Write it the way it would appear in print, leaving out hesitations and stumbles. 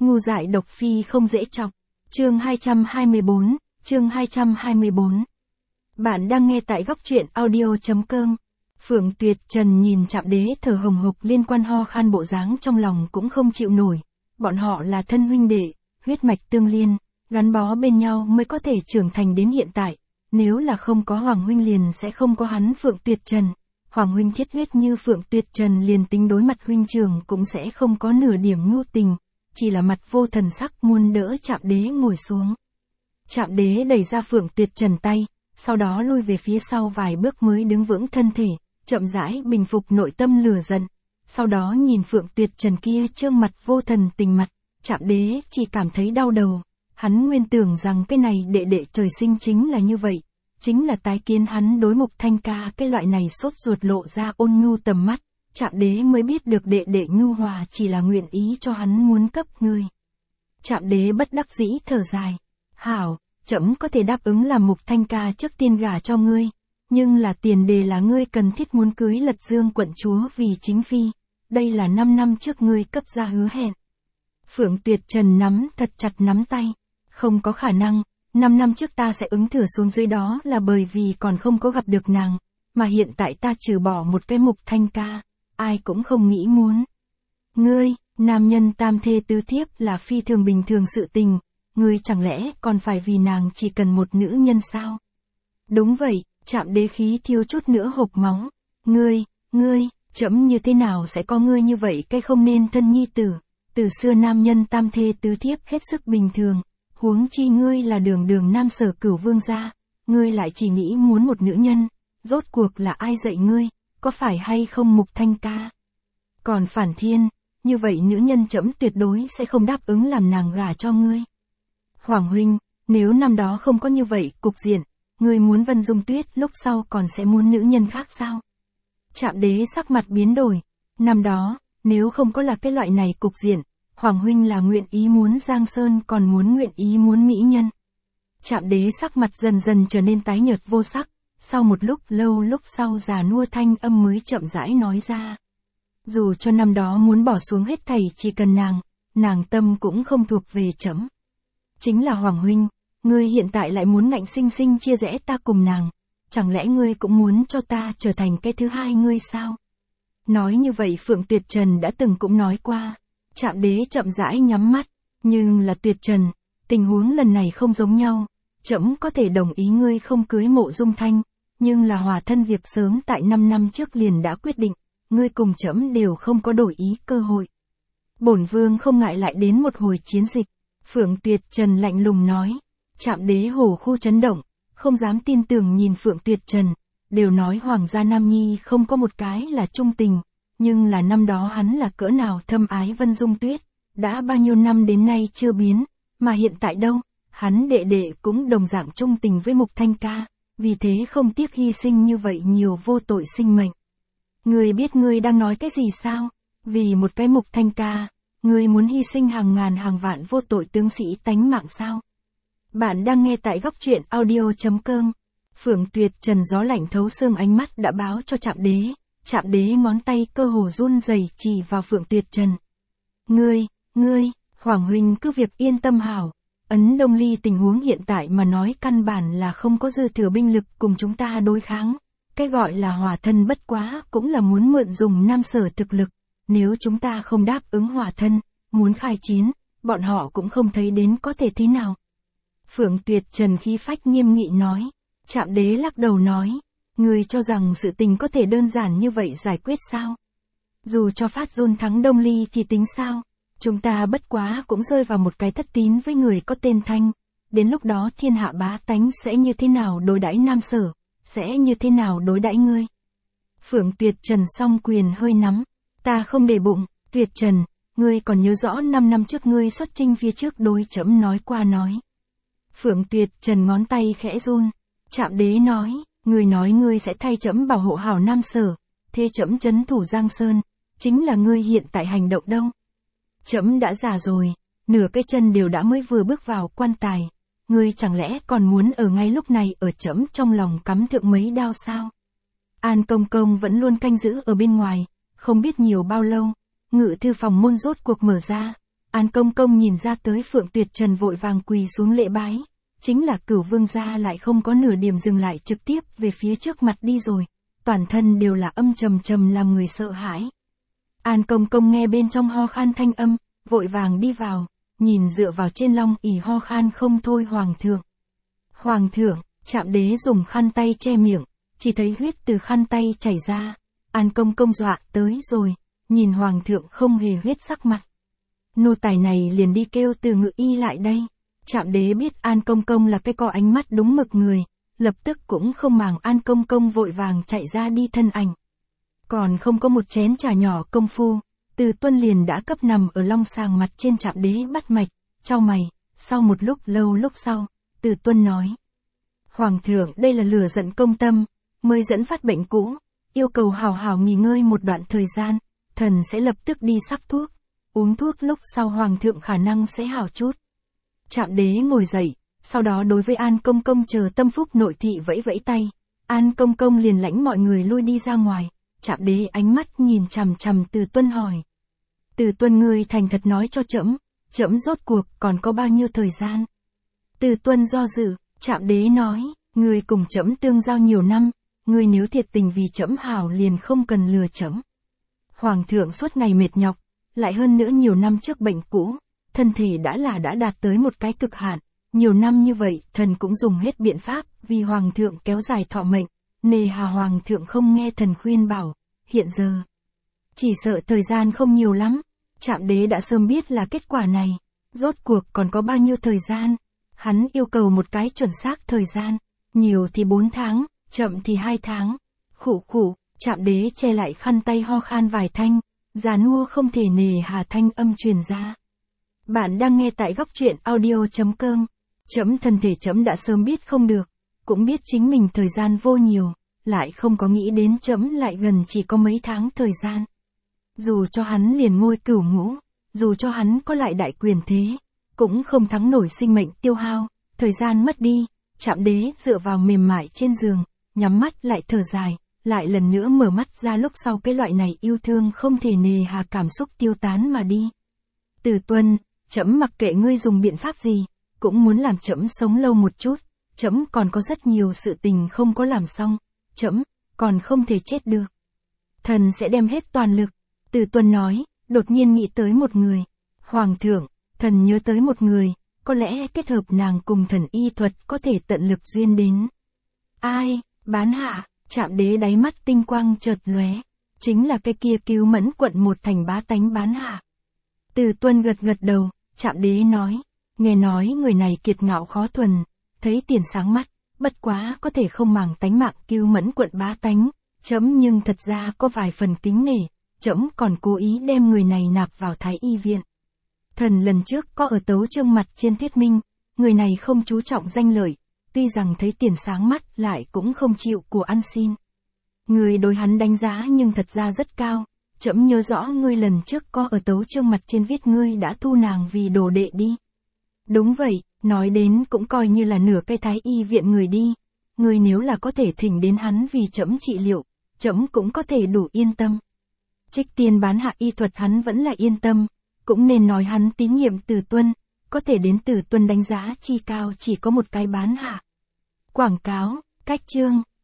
Ngu dại độc phi không dễ chọc. Chương 224, chương 224. Bạn đang nghe tại góc truyện audio.com. Phượng Tuyệt Trần nhìn Trạm Đế thở hồng hộc liên quan ho khan bộ dáng trong lòng cũng không chịu nổi. Bọn họ là thân huynh đệ, huyết mạch tương liên, gắn bó bên nhau mới có thể trưởng thành đến hiện tại. Nếu là không có Hoàng huynh liền sẽ không có hắn Phượng Tuyệt Trần. Hoàng huynh thiết huyết như Phượng Tuyệt Trần liền tính đối mặt huynh trưởng cũng sẽ không có nửa điểm nhu tình, chỉ là mặt vô thần sắc muôn đỡ Trạm Đế ngồi xuống. Trạm Đế đẩy ra Phượng Tuyệt Trần tay, sau đó lui về phía sau vài bước mới đứng vững thân thể, chậm rãi bình phục nội tâm lửa giận. Sau đó nhìn Phượng Tuyệt Trần kia trương mặt vô thần tình mặt, Trạm Đế chỉ cảm thấy đau đầu. Hắn nguyên tưởng rằng cái này đệ đệ trời sinh chính là như vậy, chính là tái kiến hắn đối Mục Thanh ca cái loại này sốt ruột lộ ra ôn nhu tầm mắt, Trạm Đế mới biết được đệ đệ nhu hòa chỉ là nguyện ý cho hắn muốn cấp ngươi. Trạm Đế bất đắc dĩ thở dài, hảo, trẫm có thể đáp ứng làm Mục Thanh ca trước tiên gả cho ngươi, nhưng là tiền đề là ngươi cần thiết muốn cưới Lật Dương quận chúa vì chính phi, đây là 5 năm trước ngươi cấp ra hứa hẹn. Phượng Tuyệt Trần nắm thật chặt nắm tay, không có khả năng, 5 năm trước ta sẽ ứng thử xuống dưới đó là bởi vì còn không có gặp được nàng, mà hiện tại ta trừ bỏ một cái Mục Thanh ca, ai cũng không nghĩ muốn. Ngươi, nam nhân tam thê tứ thiếp là phi thường bình thường sự tình, ngươi chẳng lẽ còn phải vì nàng chỉ cần một nữ nhân sao? Đúng vậy, Trạm Đế khí thiếu chút nữa hộc máu. Ngươi, trẫm như thế nào sẽ có ngươi như vậy cái không nên thân nhi tử, từ xưa nam nhân tam thê tứ thiếp hết sức bình thường, huống chi ngươi là đường nam Sở Cửu vương gia, ngươi lại chỉ nghĩ muốn một nữ nhân, rốt cuộc là ai dạy ngươi, có phải hay không Mục Thanh ca? Còn Phản Thiên, như vậy nữ nhân trẫm tuyệt đối sẽ không đáp ứng làm nàng gả cho ngươi. Hoàng huynh, nếu năm đó không có như vậy cục diện, ngươi muốn Vân Dung Tuyết lúc sau còn sẽ muốn nữ nhân khác sao? Trạm Đế sắc mặt biến đổi, năm đó, nếu không có là cái loại này cục diện, Hoàng huynh là nguyện ý muốn Giang Sơn còn muốn nguyện ý muốn mỹ nhân. Trạm Đế sắc mặt dần dần trở nên tái nhợt vô sắc, sau một lúc sau già nua thanh âm mới chậm rãi nói ra. Dù cho năm đó muốn bỏ xuống hết thảy chỉ cần nàng tâm cũng không thuộc về trẫm. Chính là Hoàng huynh, ngươi hiện tại lại muốn ngạnh sinh sinh chia rẽ ta cùng nàng, chẳng lẽ ngươi cũng muốn cho ta trở thành cái thứ hai ngươi sao? Nói như vậy Phượng Tuyệt Trần đã từng cũng nói qua. Trạm Đế chậm rãi nhắm mắt, nhưng là Tuyệt Trần, tình huống lần này không giống nhau, trẫm có thể đồng ý ngươi không cưới Mộ Dung Thanh, nhưng là hòa thân việc sớm tại 5 năm trước liền đã quyết định, ngươi cùng trẫm đều không có đổi ý cơ hội. Bổn vương không ngại lại đến một hồi chiến dịch, Phượng Tuyệt Trần lạnh lùng nói. Trạm Đế hổ khu chấn động, không dám tin tưởng nhìn Phượng Tuyệt Trần, đều nói Hoàng gia nam nhi không có một cái là trung tình, nhưng là năm đó hắn là cỡ nào thâm ái Vân Dung Tuyết, đã bao nhiêu năm đến nay chưa biến, mà hiện tại đâu, hắn đệ đệ cũng đồng dạng trung tình với Mục Thanh ca, vì thế không tiếc hy sinh như vậy nhiều vô tội sinh mệnh. Ngươi biết ngươi đang nói cái gì sao? Vì một cái Mục Thanh ca, ngươi muốn hy sinh hàng ngàn hàng vạn vô tội tướng sĩ tánh mạng sao? Bạn đang nghe tại góc truyện audio.com. Phượng Tuyệt Trần gió lạnh thấu xương ánh mắt đã báo cho Trạm Đế. Trạm Đế ngón tay cơ hồ run rẩy chỉ vào Phượng Tuyệt Trần. Ngươi, Hoàng huynh cứ việc yên tâm hảo. Ấn Đông Ly tình huống hiện tại mà nói căn bản là không có dư thừa binh lực cùng chúng ta đối kháng. Cái gọi là hòa thân bất quá cũng là muốn mượn dùng Nam Sở thực lực. Nếu chúng ta không đáp ứng hòa thân, muốn khai chiến, bọn họ cũng không thấy đến có thể thế nào. Phượng Tuyệt Trần khí phách nghiêm nghị nói. Trạm Đế lắc đầu nói. Ngươi cho rằng sự tình có thể đơn giản như vậy giải quyết sao? Dù cho Phát Dôn thắng Đông Ly thì tính sao? Chúng ta bất quá cũng rơi vào một cái thất tín với người có tên Thanh. Đến lúc đó thiên hạ bá tánh sẽ như thế nào đối đãi Nam Sở? Sẽ như thế nào đối đãi ngươi? Phượng Tuyệt Trần song quyền hơi nắm. Ta không để bụng, Tuyệt Trần, ngươi còn nhớ rõ 5 năm trước ngươi xuất chinh phía trước đối trẫm nói qua nói. Phượng Tuyệt Trần ngón tay khẽ run. Trạm Đế nói. Ngươi nói ngươi sẽ thay trẫm bảo hộ hảo Nam Sở, thế trẫm trấn thủ Giang Sơn, chính là ngươi hiện tại hành động đâu? Trẫm đã già rồi, nửa cái chân đều đã mới vừa bước vào quan tài, ngươi chẳng lẽ còn muốn ở ngay lúc này ở trẫm trong lòng cắm thượng mấy đao sao? An Công Công vẫn luôn canh giữ ở bên ngoài, không biết nhiều bao lâu, ngự thư phòng môn rốt cuộc mở ra, An Công Công nhìn ra tới Phượng Tuyệt Trần vội vàng quỳ xuống lễ bái, chính là Cửu Vương gia lại không có nửa điểm dừng lại trực tiếp về phía trước mặt đi rồi, toàn thân đều là âm trầm trầm làm người sợ hãi. An Công Công nghe bên trong ho khan thanh âm, vội vàng đi vào, nhìn dựa vào trên long ỷ ho khan không thôi Hoàng thượng. Hoàng thượng, Trạm Đế dùng khăn tay che miệng, chỉ thấy huyết từ khăn tay chảy ra. An Công Công dọa tới rồi, nhìn Hoàng thượng không hề huyết sắc mặt. Nô tài này liền đi kêu Từ Ngự Y lại đây. Trạm Đế biết An Công Công là cái có ánh mắt đúng mực người, lập tức cũng không màng An Công Công vội vàng chạy ra đi thân ảnh. Còn không có một chén trà nhỏ công phu, Từ Tuân liền đã cấp nằm ở long sàng mặt trên Trạm Đế bắt mạch, chau mày, sau một lúc lâu lúc sau, Từ Tuân nói. Hoàng thượng đây là lửa giận công tâm, mới dẫn phát bệnh cũ, yêu cầu hào hào nghỉ ngơi một đoạn thời gian, thần sẽ lập tức đi sắc thuốc, uống thuốc lúc sau Hoàng thượng khả năng sẽ hảo chút. Trạm Đế ngồi dậy, sau đó đối với An Công Công chờ tâm phúc nội thị vẫy vẫy tay, An Công Công liền lãnh mọi người lui đi ra ngoài. Trạm Đế ánh mắt nhìn chằm chằm Từ Tuân hỏi. Từ Tuân ngươi thành thật nói cho trẫm, trẫm rốt cuộc còn có bao nhiêu thời gian? Từ Tuân do dự, Trạm Đế nói, ngươi cùng trẫm tương giao nhiều năm, ngươi nếu thiệt tình vì trẫm hảo liền không cần lừa trẫm. Hoàng thượng suốt ngày mệt nhọc, lại hơn nữa nhiều năm trước bệnh cũ, thân thể đã đạt tới một cái cực hạn, nhiều năm như vậy, thần cũng dùng hết biện pháp vì Hoàng thượng kéo dài thọ mệnh, nề hà Hoàng thượng không nghe thần khuyên bảo, hiện giờ chỉ sợ thời gian không nhiều lắm. Trạm Đế đã sớm biết là kết quả này, rốt cuộc còn có bao nhiêu thời gian, hắn yêu cầu một cái chuẩn xác thời gian, nhiều thì 4 tháng, chậm thì 2 tháng. Khụ khụ, Trạm Đế che lại khăn tay ho khan vài thanh, già nua không thể nề hà thanh âm truyền ra. Bạn đang nghe tại góc truyện audio.com. Trẫm thân thể trẫm đã sớm biết không được, cũng biết chính mình thời gian vô nhiều, lại không có nghĩ đến trẫm lại gần chỉ có mấy tháng thời gian. Dù cho hắn liền ngôi cửu ngũ, dù cho hắn có lại đại quyền thế, cũng không thắng nổi sinh mệnh tiêu hao, thời gian mất đi. Trạm Đế dựa vào mềm mại trên giường, nhắm mắt lại thở dài, lại lần nữa mở mắt ra lúc sau cái loại này yêu thương không thể nề hà cảm xúc tiêu tán mà đi. Từ Tuân, trẫm mặc kệ ngươi dùng biện pháp gì, cũng muốn làm trẫm sống lâu một chút, trẫm còn có rất nhiều sự tình không có làm xong, trẫm còn không thể chết được. Thần sẽ đem hết toàn lực. Từ Tuân nói, đột nhiên nghĩ tới một người. Hoàng thượng, thần nhớ tới một người, có lẽ kết hợp nàng cùng thần y thuật có thể tận lực duyên đến. Ai? Bán Hạ. Trạm Đế đáy mắt tinh quang chợt lóe, chính là cái kia cứu Mẫn quận một thành bá tánh Bán Hạ. Từ Tuân gật gật đầu, Trạm Đế nói, nghe nói người này kiệt ngạo khó thuần, thấy tiền sáng mắt, bất quá có thể không màng tánh mạng cứu Mẫn quận bá tánh, trẫm nhưng thật ra có vài phần kính nể, trẫm còn cố ý đem người này nạp vào Thái Y viện. Thần lần trước có ở tấu chương mặt trên thuyết minh, người này không chú trọng danh lợi, tuy rằng thấy tiền sáng mắt lại cũng không chịu của ăn xin. Người đối hắn đánh giá nhưng thật ra rất cao, trẫm nhớ rõ ngươi lần trước có ở tấu chương mặt trên viết ngươi đã thu nàng vì đồ đệ đi. Đúng vậy, nói đến cũng coi như là nửa cây Thái Y viện người đi, ngươi nếu là có thể thỉnh đến hắn vì trẫm trị liệu, trẫm cũng có thể đủ yên tâm. Trích Tiên Bán Hạ y thuật hắn vẫn là yên tâm, cũng nên nói hắn tín nhiệm Từ Tuân, có thể đến Từ Tuân đánh giá chi cao chỉ có một cái Bán Hạ. Quảng cáo, cách chương.